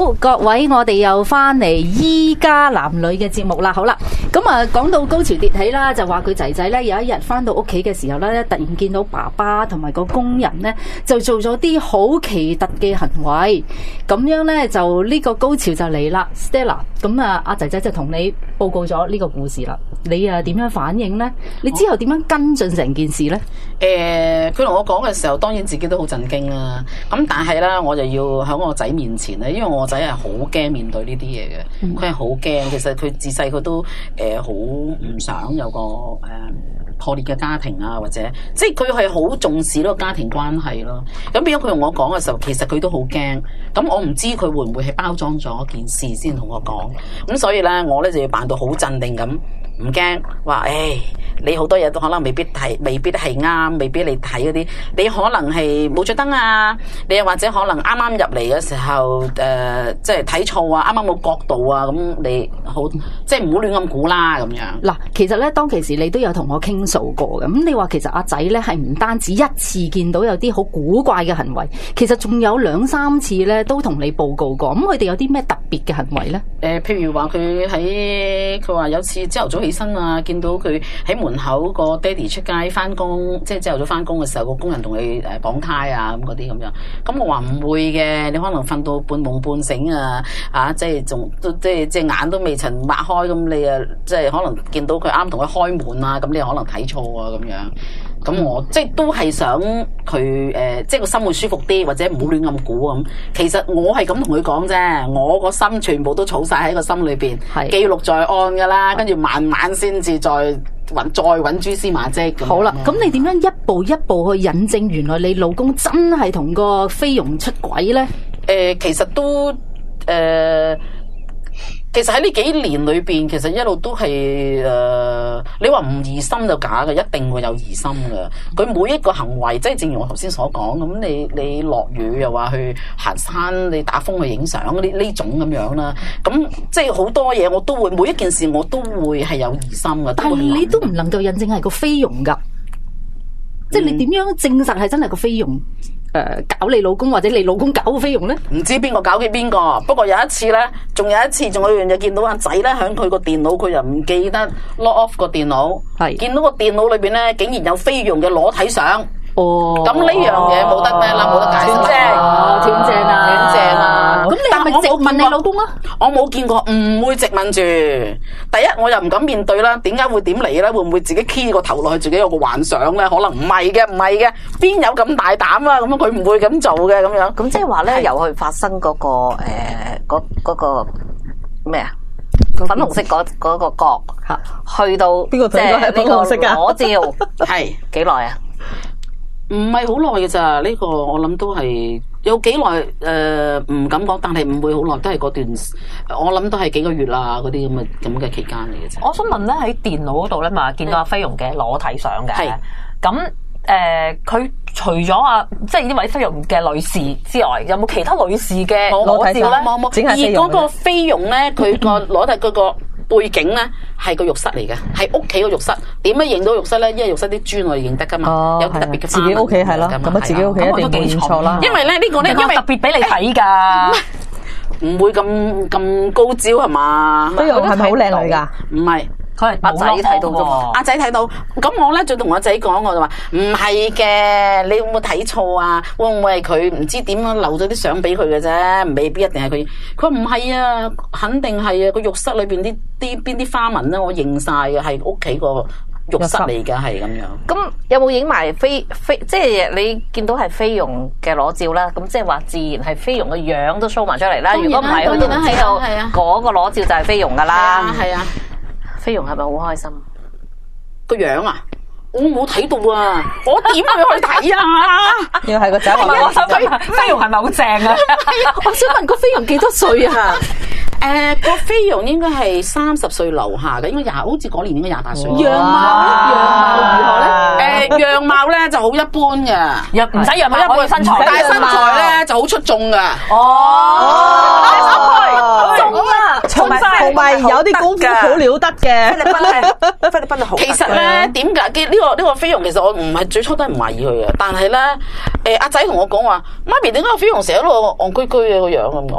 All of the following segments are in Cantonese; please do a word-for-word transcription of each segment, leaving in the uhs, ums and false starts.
各位，我哋又翻嚟依家男女嘅節目啦。好啦，咁啊講到高潮迭起啦，就話佢仔仔咧有一日翻到屋企嘅時候咧，突然見到爸爸同埋個工人咧就做咗啲好奇特嘅行為，咁樣咧就呢個高潮就嚟啦。Stella， 咁啊阿仔仔就同你報告咗呢個故事啦，你啊點樣反應咧？你之後點樣跟進成件事咧？ 誒，佢同我講嘅時候，當然自己都好震驚啦。咁但係咧，我就要喺我仔面前咧，因為我仔係好驚面對呢啲嘢嘅，佢係好驚。其實佢自細佢都誒好唔想有個誒、呃、破裂嘅家庭啊，或者即係佢係好重視呢個家庭關係咯。咁變咗佢同我講嘅時候，其實佢都好驚。咁我唔知佢會唔會係包裝咗件事先同我講。咁所以咧，我咧就要扮到好鎮定咁，唔驚話誒，你好多嘢都可能未必係，未必係啱，未必你睇嗰啲，你可能係冇着燈啊，你又或者可能啱啱入嚟嘅時候誒、呃，即係睇錯啊，啱啱冇角度啊，咁你好即係唔好亂咁估啦咁樣。 嗱，其實咧當其時你都有同我傾訴過嘅，咁你話其實阿仔咧係唔單止一次見到有啲好古怪嘅行為，其實仲有兩三次咧都同你報告過，咁佢哋有啲咩特別嘅行為咧？誒、 呃，譬如話佢喺佢話有次朝頭早起身啊，見到佢喺門口個爹哋出街翻工，即係朝頭早翻工嘅時候，個工人同佢誒綁呔啊咁嗰啲咁樣。咁我話唔會嘅，你可能瞓到半夢半醒啊，啊，即係仲都即係隻眼都未曾擘開，咁你啊即係可能見到佢啱同佢開門啊，咁你可能睇錯啊咁樣。咁我即係都係想佢誒、呃，即係個心會舒服啲，或者唔好亂咁估咁。其實我係咁同佢講啫，我個心全部都儲晒喺個心裏邊，記錄在案噶啦，跟住慢慢先至再揾再揾蛛絲馬跡。 好啦，咁你點樣一步一步去引證原來你老公真係同個菲傭出軌咧？誒、 呃，其實都誒。呃其實喺呢幾年裏邊，其實一路都係誒、呃，你話唔疑心就假嘅，一定會有疑心嘅。佢每一個行為，即係正如我頭先所講咁，你你落雨又話去行山，你打風去影相呢呢種咁樣啦。咁即係好多嘢，我都會每一件事我都會係有疑心嘅。 但係你都唔能夠印證係個菲傭噶，嗯、即係你點樣證實係真係個菲傭？誒、呃，搞你老公或者你老公搞個菲傭咧？唔知邊個搞嘅邊個，不過有一次咧，仲有一次，仲有一樣嘢，見到阿仔咧響佢個電腦，佢又唔記得 lock off 個電腦，係見到個電腦裏邊咧，竟然有菲傭嘅裸體相。哦，咁呢樣嘢冇得咩啦，冇得解釋。正， 斷正啊， 斷正啊！ 咁你係咪直問你老公啊？ 我冇見過，唔會直問住。第一，我又唔敢面對啦。點解會點嚟咧？會唔會自己 key 個頭落去，自己有個幻想咧？可能唔係嘅，唔係嘅，邊有咁大膽啊？咁樣佢唔會咁做嘅，咁樣。 咁即係話咧，由佢發生嗰、嗰個誒，嗰、嗰、嗰個咩啊？粉紅色嗰嗰個角，去到邊個即係呢個裸照， 係幾耐啊？ 唔係好耐嘅咋，呢、這個我諗都係有幾耐誒，唔、呃、敢講，但係唔會好耐，都係嗰段，我諗都係幾個月啦，嗰啲咁嘅咁嘅期間嚟嘅啫。 我想問咧，喺電腦嗰度咧嘛，見到阿菲傭嘅裸體相嘅，咁誒，佢、呃、除咗阿即係呢位菲傭嘅女士之外，有冇其他女士嘅裸照咧？ 冇冇，而嗰個菲傭咧，佢個裸體嗰個。背景咧係個浴室嚟嘅，係屋企個浴室。點樣認到浴室咧？因為浴室啲磚我哋認得噶嘛，哦、有特別嘅自己屋企係咯，咁啊自己屋企一定冇認錯啦。 因為咧呢、這個咧，因為特別俾你睇噶， 唔會咁咁高招係嘛？ 菲傭係咪好靚女噶？ 唔係。 佢係阿仔睇到啫嘛， 阿仔睇到，咁我咧就同阿仔講，我就話唔係嘅，你會唔會睇錯啊？會唔會係佢唔知點樣留咗啲相俾佢嘅啫？未必一定係佢。佢話唔係啊，肯定係啊，個浴室裏邊啲啲邊啲花紋咧，我認晒嘅，係屋企個浴室嚟嘅，係咁樣。 咁有冇影埋菲菲？即係你見到係菲傭嘅裸照啦，咁即係話自然係菲傭嘅樣都 show 埋出嚟啦。如果唔係，佢都唔知道嗰個裸照就係菲傭噶啦。 係啊。 菲傭係咪好開心？ 個樣啊，我冇睇到啊，我點樣去睇啊？ 要係個仔話我想問菲傭係咪好正啊？ 我想問個菲傭幾多歲啊？ 誒、呃，個菲傭應該係三十歲樓下嘅，應該廿，好似嗰年應該廿八歲。 樣貌樣貌如何咧？ 誒、呃，樣貌咧就好一般嘅， 又唔使樣貌，可以身材， 但係身材咧就好出眾嘅。 哦， 中啊！同埋同埋有啲功夫好了得嘅。 菲律賓係菲律賓係好。 其實咧，點解嘅呢個呢、這個菲傭？其實我唔係最初都係唔懷疑佢嘅，但係咧，誒阿仔同我講話，媽咪點解個菲傭成日都戇居居嘅個樣咁講？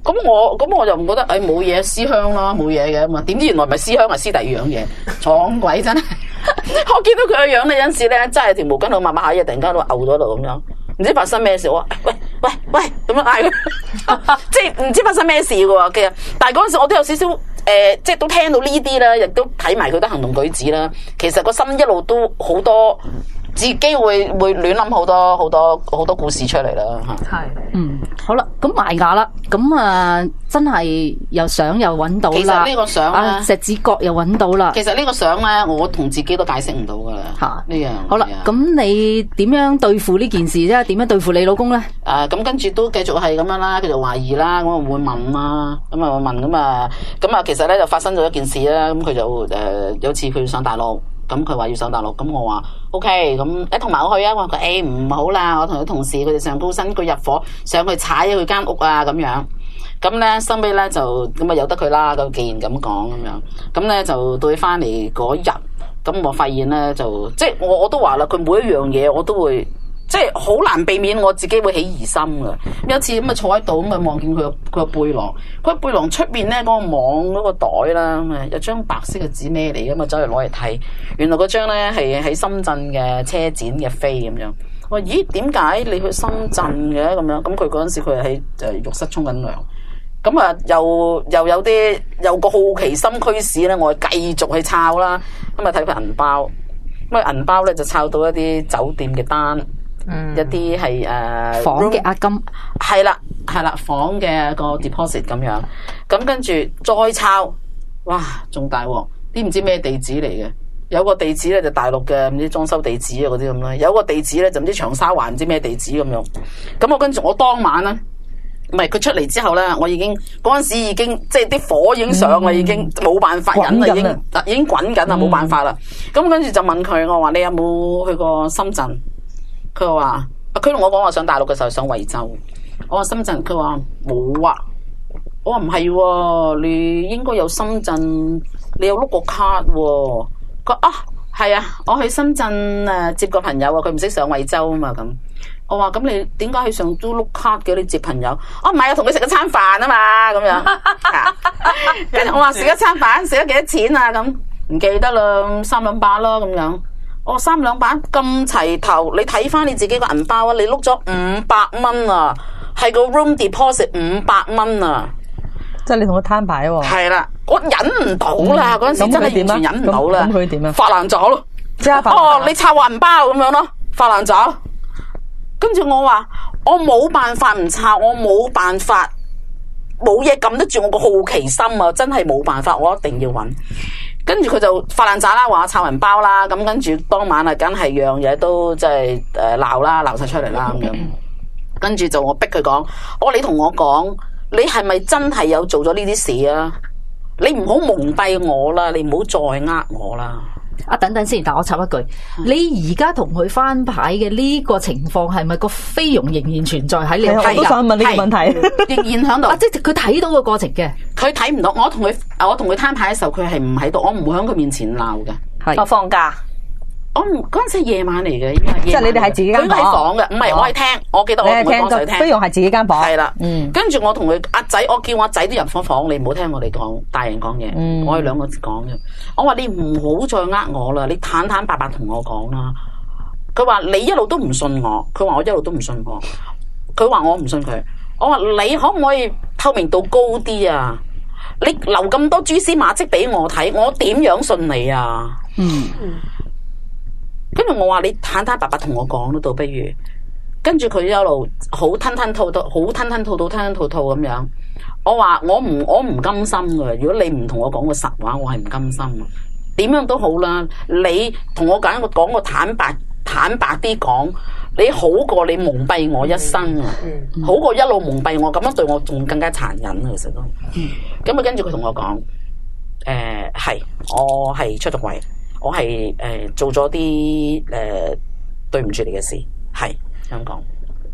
咁我咁我就唔覺得誒冇嘢思鄉啦，冇嘢嘅咁啊。點知原來唔係思鄉，係思第二樣嘢，撞鬼真係！我見到佢個樣咧，有陣時咧真係條毛巾度抹抹下嘢，突然間都嘔咗度咁樣，唔知發生咩事。我話喂喂喂咁樣嗌佢，即係唔知發生咩事嘅喎。其實，但係嗰陣時我都有少少誒，即係都聽到呢啲啦，亦都睇埋佢啲行動舉止啦。其實個心一路都好多。自己會會亂諗好多好多好多故事出嚟啦嚇。係， 嗯，好啦，咁埋牙啦，咁啊真係又相又揾到啦。 其實呢個相咧， 石子角又揾到啦。 其實呢個相咧，我同自己都解釋唔到噶啦嚇呢樣。 好啦，咁你點樣對付呢件事啫？點樣對付你老公咧？ 誒咁跟住都繼續係咁樣啦，繼續懷疑啦，咁啊會問啦，咁啊會問咁啊，咁啊其實咧就發生咗一件事啦，咁佢就誒有次佢上大陸。咁佢話要上大陸，咁我話 O K， 咁誒同埋我去啊！我話佢誒唔好啦，我同佢同事佢哋上高新居入伙，上去踩咗佢間屋啊咁樣。咁咧收尾咧就咁啊由得佢啦。咁既然咁講咁樣，咁咧就到佢翻嚟嗰日，咁我發現咧就即係我我都話啦，佢每一樣嘢我都會。即係好難避免我自己會起疑心噶。有一次咁啊坐喺度咁啊望見佢個佢個背囊，佢個背囊出邊咧嗰個網嗰個袋啦，咁啊有張白色嘅紙咩嚟噶嘛，走嚟攞嚟睇，原來嗰張咧係喺深圳嘅車展嘅飛咁樣。我話咦點解你去深圳嘅咁樣？咁佢嗰陣時佢係喺誒浴室沖緊涼，咁啊又又有啲有個好奇心驅使咧，我繼續去抄啦。咁啊睇佢銀包，咁啊銀包咧就抄到一啲酒店嘅單。嗯、一啲係誒房嘅押金， 係啦係啦房嘅個 deposit 咁樣，咁跟住再抄，哇仲大鑊，啲唔知咩地址嚟嘅，有個地址咧就大陸嘅唔知裝修地址啊嗰啲咁啦，有個地址咧就唔知長沙灣唔知咩地址咁樣，咁我跟住我當晚咧，唔係佢出嚟之後咧，我已經嗰陣時已經即係啲火已經上啦，嗯、已經冇辦法忍啦，已經已經滾緊啦，冇辦法啦，咁、嗯、跟住就問佢，我話你有冇去過深圳？佢話，佢同我講話上大陸嘅時候上惠州，我話深圳，佢話冇啊，我話唔係喎，你應該有深圳，你有碌個卡喎、啊，佢啊係啊，我去深圳誒接個朋友啊，佢唔識上惠州啊嘛咁，我話咁你點解去上都碌卡嘅？你接朋友，啊唔係啊，同佢食一餐飯啊嘛咁樣，跟住我話食一餐飯食咗幾多錢啊咁，唔記得啦，三兩百啦咁樣。哦，三兩百咁齊頭，你睇翻你自己個銀包啊！你碌咗五百蚊啊，係個 room deposit 五百蚊啊！ 即係你同佢攤牌喎。係啦，我忍唔到啦，嗰陣、嗯、時真係完全忍唔到啦。 咁佢點啊？ 發爛咗咯！ 即係哦，你拆我銀包咁樣咯，發爛咗。跟住我話，我冇辦法唔拆，我冇辦法，冇嘢撳得住我個好奇心啊！真係冇辦法，我一定要揾。跟住佢就發爛渣啦，話我抄銀包啦，咁跟住當晚啊，梗係樣嘢都即係誒鬧啦，鬧晒出嚟啦咁樣。跟住就我逼佢講，我話你同我講，你係咪真係有做咗呢啲事啊？你唔好蒙蔽我啦，你唔好再呃我啦。 啊，等等先，但我插一句，嗯、你而家同佢翻牌嘅呢個情況係咪個菲傭仍然存在喺你？ 我都想問呢個問題， 仍然喺度。 啊，即係佢睇到個過程嘅， 佢睇唔到。我同佢，我同佢攤牌嘅時候，佢係唔喺度，我唔會喺佢面前鬧嘅。 係我放假。 我唔嗰陣時係夜晚嚟嘅， 即係你哋係自己間房。 佢喺房嘅，唔係我係廳。我記得我同佢講就廳。 菲傭係自己間房。 係啦，嗯。跟住我同佢阿仔，我叫我阿仔都入房房，你唔好聽我哋講大人講嘢。嗯。我哋兩個字講嘅。我話你唔好再呃我啦，你坦坦白白同我講啦。佢話你一路都唔信我，佢話我一路都唔信我。佢話我唔信佢。我話你可唔可以透明度高啲啊？你留咁多蛛絲馬跡俾我睇，我點樣信你啊？嗯。跟住我話你坦坦白白同我講咯，倒不如跟住佢一路好吞吞吐吐，好吞吞吐吐，吞吞吐吐咁樣。我話我唔我唔甘心噶，如果你唔同我講個實話，我係唔甘心。點樣都好啦，你同我講個講個坦白坦白啲講，你好過你蒙蔽我一生啊，嗯、好過一路蒙蔽我，咁樣對我仲更加殘忍啊！其實都咁啊，跟住佢同我講，誒係我係出咗軌。我係誒、呃、做咗啲誒對唔住你嘅事，係咁講。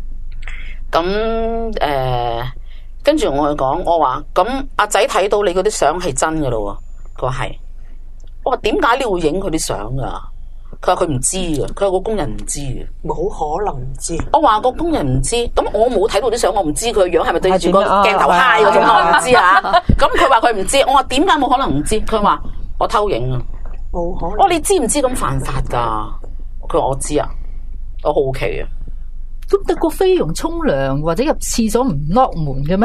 咁誒跟住我去講，我話咁阿仔睇到你嗰啲相係真嘅咯喎，佢話係。我話點解你會影佢啲相噶？ 佢話佢唔知嘅，佢話個工人唔知嘅， 冇可能唔知。 我話個工人唔知，咁我冇睇到啲相，我唔知佢樣係咪對住個鏡頭嗨嗰種，我唔知啊。咁佢話佢唔知，我話點解冇可能唔知？佢話我偷影啊， 冇可能。 我話你知唔知咁犯法㗎？佢話我知啊，我好奇啊。 咁得個菲傭沖涼或者入廁所唔 lock 門嘅咩？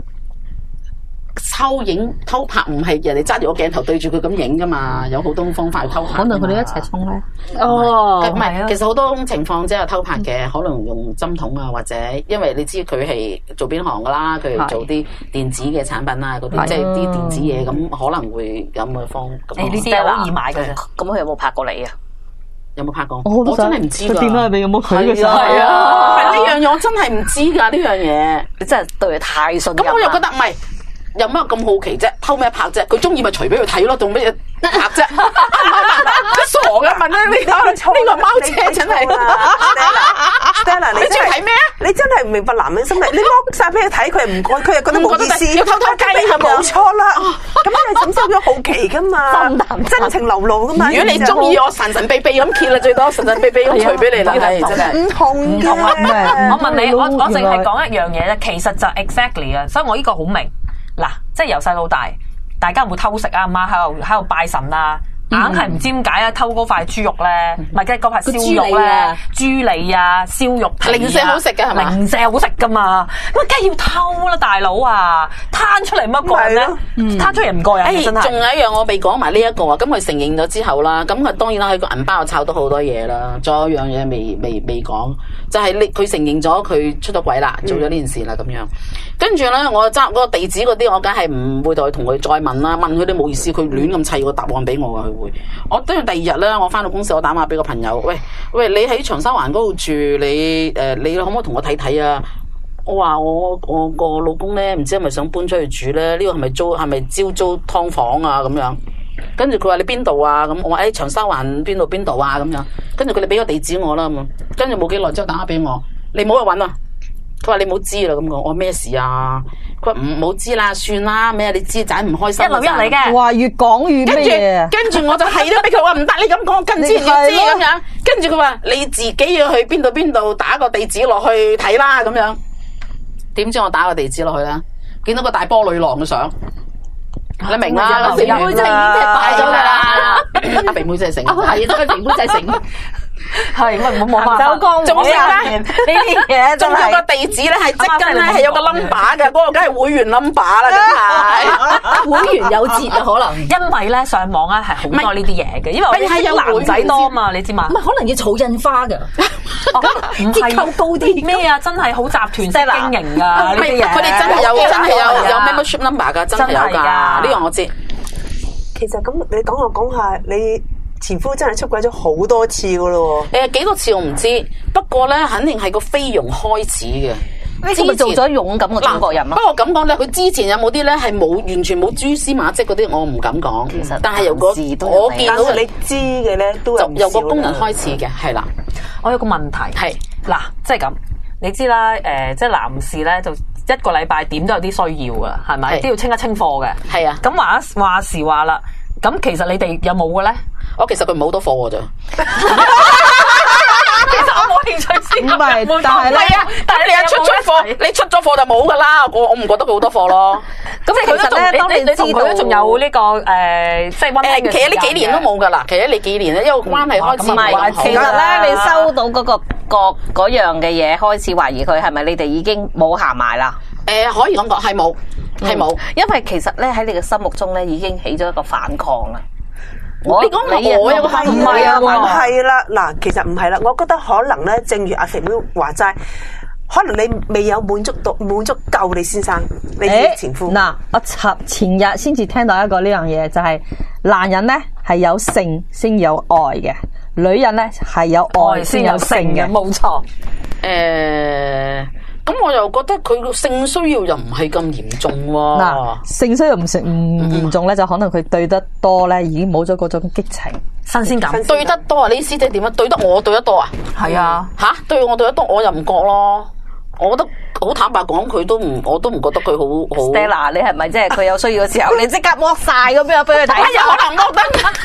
偷影偷拍唔係人哋揸住個鏡頭對住佢咁影噶嘛，有好多方法去偷拍。 可能佢哋一齊沖咧。哦， 唔係，其實好多情況即係偷拍嘅，可能用針筒啊，或者因為你知佢係做邊行噶啦，佢係做啲電子嘅產品啊，嗰啲即係啲電子嘢，咁可能會有咁嘅方。 誒呢啲係好易買嘅，咁佢有冇拍過你啊？ 有冇拍過？ 我我真係唔知㗎。 佢點解你有冇佢嘅相？ 係啊，係呢樣嘢我真係唔知㗎呢樣嘢。 你真係對佢太信任。 咁我又覺得唔係。有乜咁好奇啫？偷咩拍啫？佢中意咪除俾佢睇咯，做咩拍啫？傻嘅問咧，呢個呢個貓車真係。 Stella， 你中意睇咩啊？ 你真係唔明白男人心理。你剝晒俾佢睇，佢又唔愛，佢又覺得冇意思。 要偷偷雞係冇錯啦。咁你感受咗好奇噶嘛？真情流露噶嘛？ 如果你中意我神神秘秘咁揭啦，最多神神秘秘咁除俾你啦，係真係。 唔同嘅。 我問你，我我淨係講一樣嘢咧，其實就 exactly 啊，所以我呢個好明。嗱，即係由細到大，大家有冇偷食啊？阿媽喺度喺度拜神啊，硬係唔知點解啊，偷嗰塊豬肉咧，唔係即係嗰塊燒肉咧，豬脷啊，燒肉皮啊， 零舍好食嘅係咪？ 零舍好食噶嘛，咁梗係要偷啦，大佬啊，攤出嚟乜過癮咧？攤出嚟唔過癮，真係。 仲有一樣我未講埋呢一個啊，咁佢承認咗之後啦，咁佢當然啦喺個銀包度抄到好多嘢啦，仲有一樣嘢未未未講，就係你佢承認咗佢出咗軌啦，做咗呢件事啦咁樣。跟住咧，我揸嗰個地址嗰啲，我梗係唔會再同佢再問啦。問佢都冇意思，佢亂咁砌個答案俾我噶，佢會。我跟住第二日咧，我翻到公司，我打電話俾個朋友，喂喂，你喺長沙灣嗰度住，你誒、呃，你可唔可以同我睇睇啊？我話我我個老公咧，唔知係咪想搬出去住咧？呢、這個係咪租係咪招租劏房啊？咁樣。跟住佢話你邊度啊？咁我話誒、哎、長沙灣邊度邊度啊？咁樣。跟住佢哋俾個地址我啦咁。跟住冇幾耐之後打電話俾我，你唔好去搵啊！佢話你冇知啦咁講，我咩事啊？佢話唔冇知啦，算啦咩？你知仔唔開心。一流一嚟嘅， 哇！越講越咩嘢？ 跟住我就係都俾佢話唔得，你咁講跟住要知咁樣。跟住佢話你自己要去邊度邊度打個地址落去睇啦咁樣。點知我打個地址落去啦，見到個大波女郎嘅相。你明啦，肥妹仔已經敗咗啦，阿肥妹仔成，係都係肥妹仔成， 係我冇冇辦法。 仲有咧呢啲嘢，仲有個地址咧係即跟咧係有個 number 嘅，嗰個梗係會員 number 啦，真係會員有折啊，可能因為咧上網咧係好多呢啲嘢嘅，因為我哋有男仔多嘛，你知嘛？ 唔係可能要儲印花㗎， 咁折扣高啲咩啊？真係好集團式經營㗎呢啲嘢， 佢哋真係有真係有有 membership number 㗎，真係有㗎。呢個我知。 其實咁，你講我講下，你前夫真係出軌咗好多次噶咯喎。 誒，幾多次我唔知，不過咧，肯定係個菲傭開始嘅。 呢個咪做咗勇敢嘅中國人咯。 不過咁講咧，佢之前有冇啲咧係冇完全冇蛛絲馬跡嗰啲，我唔敢講。其實，但係由個我見到你知嘅咧，都就由個工人開始嘅，係啦。 我有個問題係嗱，即係咁，你知啦，誒，即係男士咧就。一個禮拜點都有啲需要噶，係咪？都要清一清貨嘅。係啊。咁話話時話啦，咁其實你哋有冇嘅咧？ 我其實佢唔係好多貨㗎咋。 其實我冇興趣先。唔係，但係咧， 但係你一出咗貨，你出咗貨就冇噶啦。我我唔覺得佢好多貨咯。 咁其實咧，當你你同佢都仲有呢個誒，即係溫馨嘅時間嘅。 其實呢幾年都冇噶啦，其實你幾年咧，因為關係開始唔係好。 其實咧，你收到嗰個個嗰樣嘅嘢，開始懷疑佢係咪你哋已經冇行埋啦？ 誒，可以咁講，係冇，係冇， 因為其實咧喺你嘅心目中咧已經起咗一個反抗啦。 我你講我有個反抗唔係啊，唔係啦，嗱，其實唔係啦，我覺得可能咧，正如阿肥妹話齋，可能你未有滿足到滿足夠你先生，你前夫。 嗱，我前前日先至聽到一個呢樣嘢，就係男人咧係有性先有愛嘅，女人咧係有愛先有性嘅， 冇錯。 誒。咁我又覺得佢個性需要又唔係咁嚴重喎。 嗱，性需要唔成唔嚴重咧，就可能佢對得多咧，已經冇咗嗰種激情、 新鮮感。 對得多啊？你師姐點啊？對得我對得多啊？ 係啊。 吓，對我對得多，我又唔覺咯。我覺得好坦白講，佢都唔，我都唔覺得佢好好。 Stella，你係咪即係佢有需要嘅時候，你即刻剝晒咁樣俾佢睇？ 有可能剝得。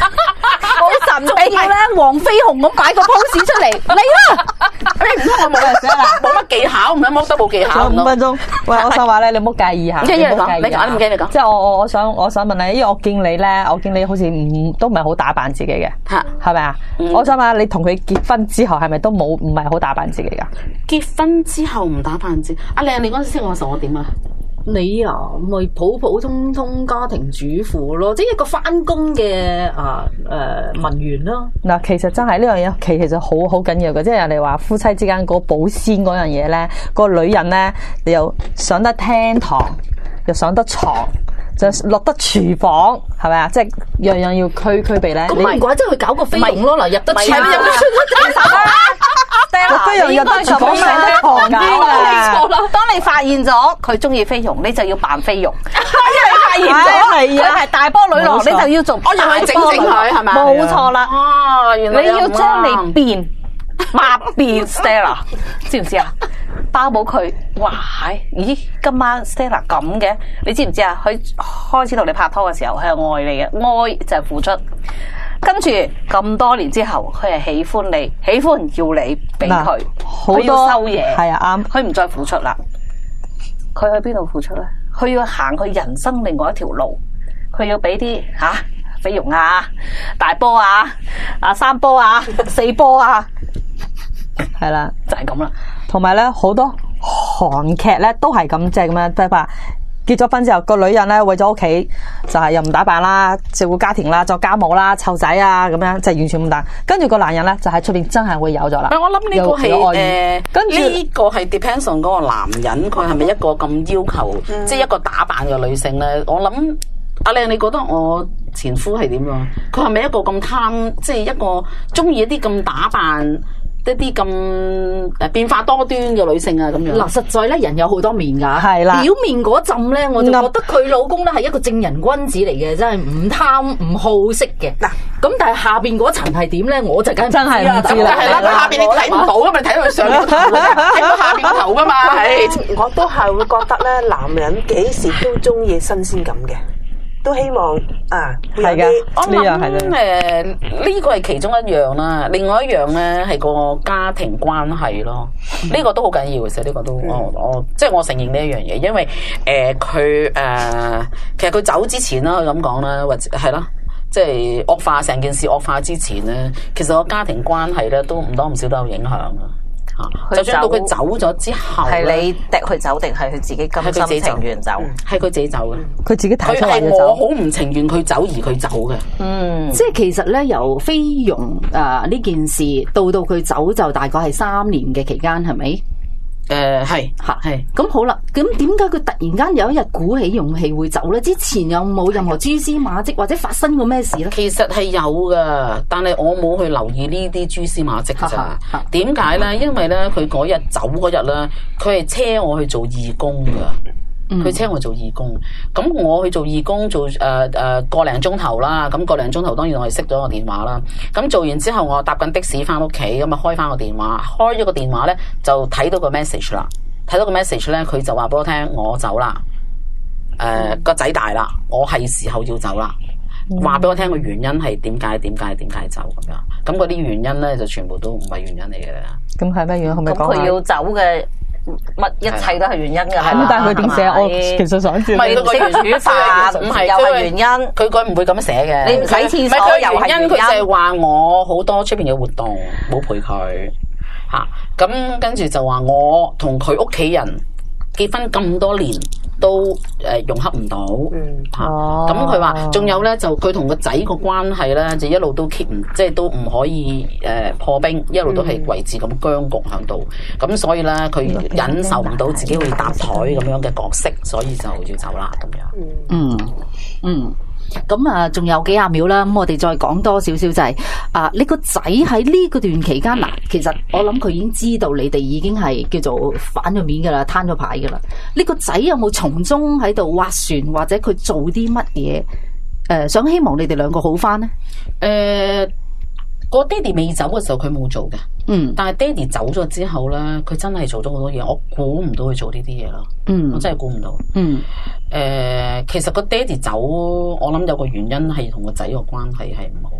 好神秘仲要咧黃飛鴻咁擺個 pose 出嚟，嚟啦！ 你唔通我冇人寫啦？冇乜技巧，唔係冇得冇技巧仲有五分鐘。喂，我想話咧，你唔好介意下。 唔介意你講， 唔好介意你講，你唔介意你講。 即係我我我想我想問你，因為我見你咧，我見你好似唔都唔係好打扮自己嘅， 嚇係咪啊？我想問你同佢結婚之後係咪都冇唔係好打扮自己㗎？ 結婚之後唔打扮自己，阿靚你嗰陣時識我嘅時候我點啊？ 你啊，咪普普通通家庭主婦咯，即係一個翻工嘅啊誒文員咯。 嗱，其實真係呢樣嘢，其其實好好緊要嘅，即係人哋話夫妻之間嗰個保鮮嗰樣嘢咧，個女人咧，你又上得廳堂，又上得床，就落得廚房，係咪啊？即係樣樣要區區備咧。 咁唔怪得佢搞個菲傭咯，嗱入得廚入得出個菲傭入得廚房上得床㗎。 錯啦！當你發現咗佢中意菲傭，你就要扮菲傭。因為發現咗佢係大波女郎，你就要做我要去整整佢，係咪？冇錯啦。啊，原來你要將你變百變 Stella， 知唔知啊？包保佢，哇！咦，今晚 Stella 咁嘅，你知唔知啊？佢開始同你拍拖嘅時候，佢係愛你嘅，愛就係付出。跟住咁多年之後，佢係喜歡你，喜歡要你俾佢，佢要收嘢， 係啊啱， 佢唔再付出啦。佢去邊度付出咧？佢要行佢人生另外一條路，佢要俾啲吓菲傭啊、大波啊、啊三波啊、四波啊， 係啦， 就係咁啦。 同埋咧，好多韓劇咧都係咁，即係咁樣，即係話結咗婚之後，個女人咧為咗屋企就係又唔打扮啦，照顧家庭啦，做家務啦，湊仔啊咁樣，即係完全唔打。跟住個男人咧就喺出邊真係會有咗啦。 我諗呢個係誒， 跟住呢個係 depends on 嗰個男人，佢係咪一個咁要求，嗯、即係一個打扮嘅女性咧？我諗阿靚，你覺得我前夫係點樣？佢係咪一個咁貪，即係一個中意一啲咁打扮？一啲咁誒變化多端嘅女性啊，咁樣嗱，實在咧人有好多面㗎， 係啦。 表面嗰陣咧，我就覺得佢老公咧係一個正人君子嚟嘅，真係唔貪唔好色嘅。嗱，咁但係下邊嗰層係點咧？我就梗係真係唔知啦。 係啦，下邊你睇唔到㗎嘛，睇到佢上邊頭，睇到下邊頭㗎嘛。係， 我都係會覺得咧，男人幾時都中意新鮮感嘅。都希望啊， 係嘅， 我呢樣係諗誒呢個係其中一樣啦，另外一樣咧係個家庭關係咯，呢、嗯、個都好緊要嘅，其實呢個都、嗯、我我即係我承認呢一樣嘢，因為誒佢誒其實佢走之前啦，佢咁講啦，或者係啦，即係惡化成件事惡化之前咧，其實個家庭關係咧都唔多唔少都有影響啊。就算到佢走咗之後， 係你逼佢走定係佢自己甘心情願走？ 係佢自己走嘅， 佢自己提出嚟嘅。我好唔情願佢走而佢走嘅。 嗯，即係其實咧，由菲傭誒呢件事到到佢走就大概係三年嘅期間，係咪？ 誒係嚇係。 咁好啦，咁點解佢突然間有一日鼓起勇氣會走咧？之前有冇任何蛛絲馬跡或者發生過咩事咧？ 其實係有噶，但係我冇去留意呢啲蛛絲馬跡咋。點解咧？因為咧，佢嗰日走嗰日咧，佢係車我去做義工噶。佢車我做義工，咁我去做義工做誒誒個零鐘頭啦，咁個零鐘頭當然我係熄咗個電話啦。咁做完之後，我搭緊的士翻屋企，咁啊開翻個電話，開咗個電話咧就睇到個 message 啦，睇到個 message 咧，佢就話俾我聽我走啦，誒個仔大啦，我係時候要走啦，話俾我聽個原因係點解點解點解走咁樣，咁嗰啲原因咧就全部都唔係原因嚟嘅。 咁係咩原因？可唔可以講下？ 咁佢要走嘅。乜一切都係原因㗎， 咁但係佢點寫？我其實想知。 唔係佢個煮飯，唔係又係原因。 佢佢唔會咁寫嘅。 你唔使廁所又係原因。 佢就係話我好多出邊嘅活動冇陪佢嚇，咁跟住就話我同佢屋企人結婚咁多年都誒融洽唔到嚇。咁佢話仲有咧，就佢同個仔個關係咧，就一路都 keep 唔，即係都唔可以誒破冰，一路都係維持咁僵局喺度。咁所以咧，佢忍受唔到自己會搭台咁樣嘅角色，所以就要走啦咁樣。 嗯嗯。咁啊，仲有幾廿秒啦，咁我哋再講多少少就係、是、啊，你個仔喺呢個段期間嗱，其實我諗佢已經知道你哋已經係叫做反咗面噶啦，攤咗牌噶啦。你個仔有冇從中喺度划船，或者佢做啲乜嘢？誒、呃，想希望你哋兩個好翻呢？ 誒、呃，個爹哋未走嘅時候佢冇做嘅，嗯，但係爹哋走咗之後咧，佢真係做咗好多嘢，我估唔到佢做呢啲嘢咯，嗯，我真係估唔到，嗯。誒、呃，其實個爹哋走，我諗有個原因係同個仔個關係係唔好。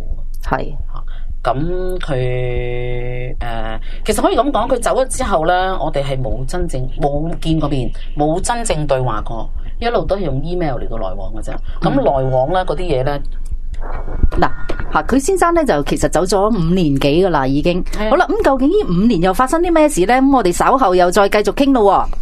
係。 咁佢誒，其實可以咁講，佢走咗之後咧，我哋係冇真正冇見過面，冇真正對話過，一路都係用 email 嚟到來往嘅啫。咁、嗯、來往咧嗰啲嘢咧， 嗱嚇，佢先生咧就其實走咗五年幾噶啦，已經。好啦，咁究竟呢五年又發生啲咩事咧？咁我哋稍後又再繼續傾咯。